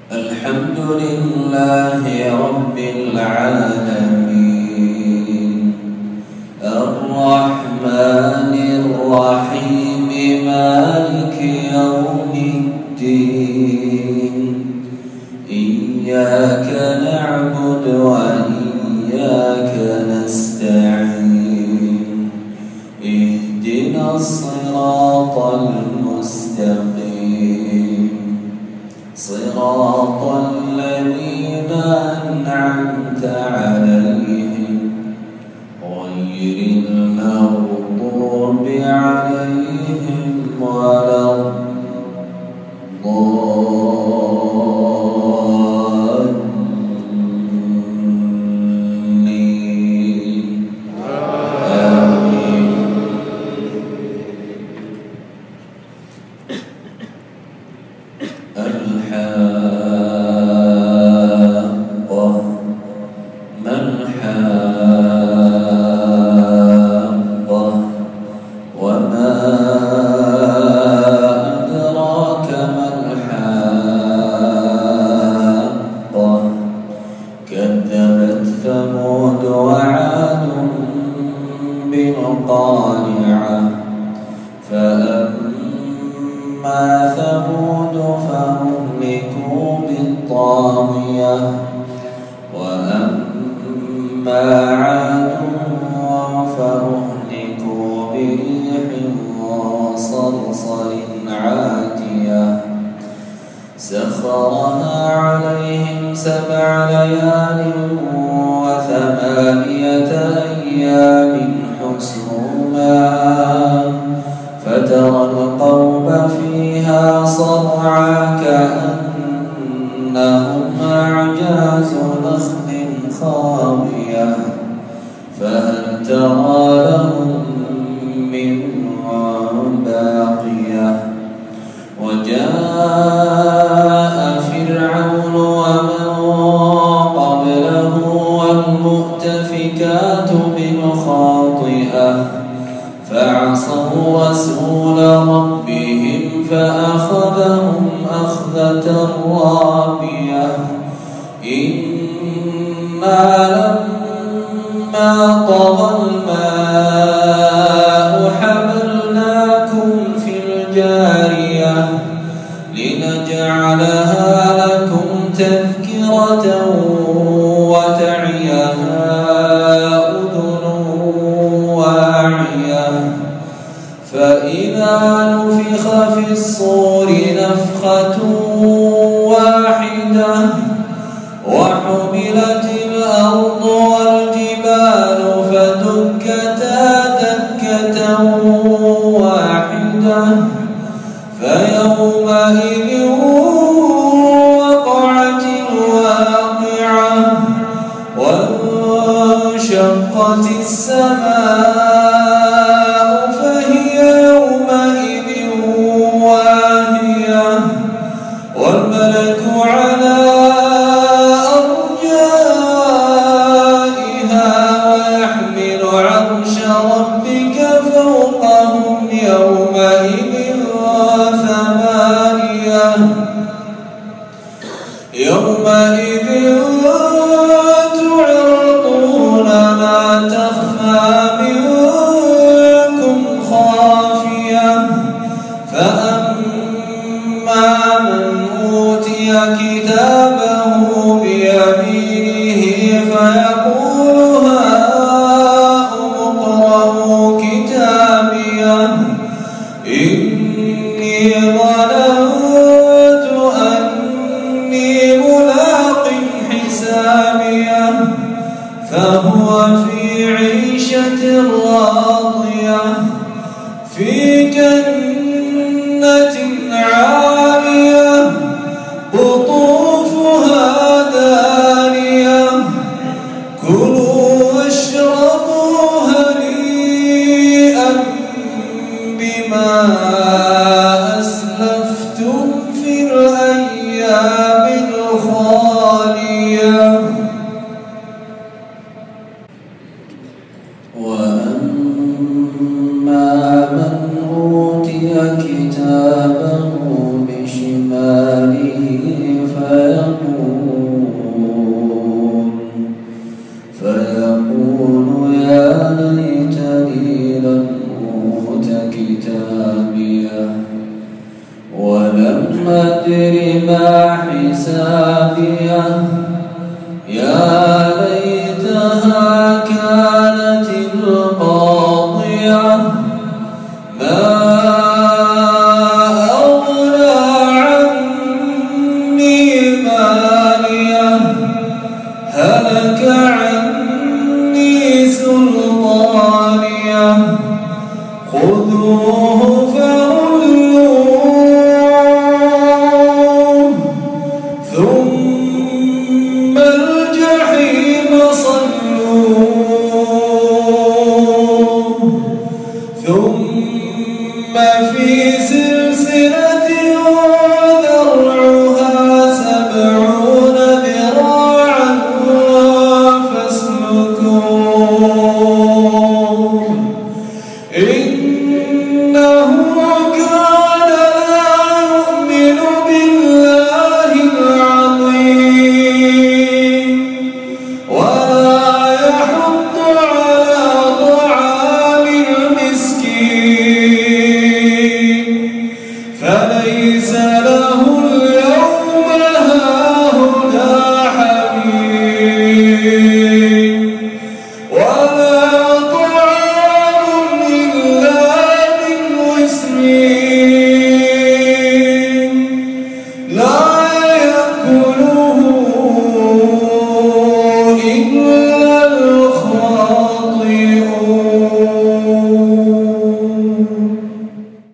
الحمد لله رب العالمين الرحمن الرحيم مالك يوم الدين إياك نعبد وإياك نستعين اهدنا الصراط المستقيم صراط الذين أنعمت عليهم غير المغضوب عليهم ولا الضالين آمين. الحاقة ما الحاقة وما أدراك ما الحاقة كذبت ثمود وعاد بالقارعة فأما ثمود فأهلكوا بالطاغية وأما عاد فأهلكوا بريح صرصر عاتية سخرها عليهم 7 ليال و8 أيام حسوما فترى القوم فيها صرعى كأنهم أعجاز نخل خاوية فهل ترى لهم من باقية وجاء فرعون ومن قبله والمؤتفكات بالخاطئة فعصوا رسول ربهم فأخذهم أخذة رابية إنا لما طغى الماء حملناكم في الجارية لنجعلها لكم تذكرة وتعيها أذن واعية فإذا نفخ في الصور نفخة واحدة وحملت الأرض والجبال فدكتا دكة واحدة فيومئذ وقعت الواقعة وانشقت السماء فهي يومئذ واهية والملك على أرجائها ويحمل عرش ربك فوقهم يومئذ 8 يومئذ تعرضون لا تخفى منكم خافية فأما من أوتي كتابه بيمينه فيقول هاؤم اقرءوا كتابيه إني ظننت أني ملاق حسابيه فهو في عيشة راضية في جنة عالية قطوفها دانية كلوا واشربوا هنيئا بما أسلفتم في الأيام الخالية وأما من أوتي كتابه بشماله فيقول أدر ما حسابيه يا ليتها كانت القاضية ما أغنى عني ماليه هلك عني سلطانيه خذوه فغلوه ثم الجحيم صلوه ثم في سلسلة ذرعها 70 ذراعا فاسلكوه إنه كان لا يؤمن بالله العظيم ولا يحض على طعام المسكين فليس له اليوم هاهنا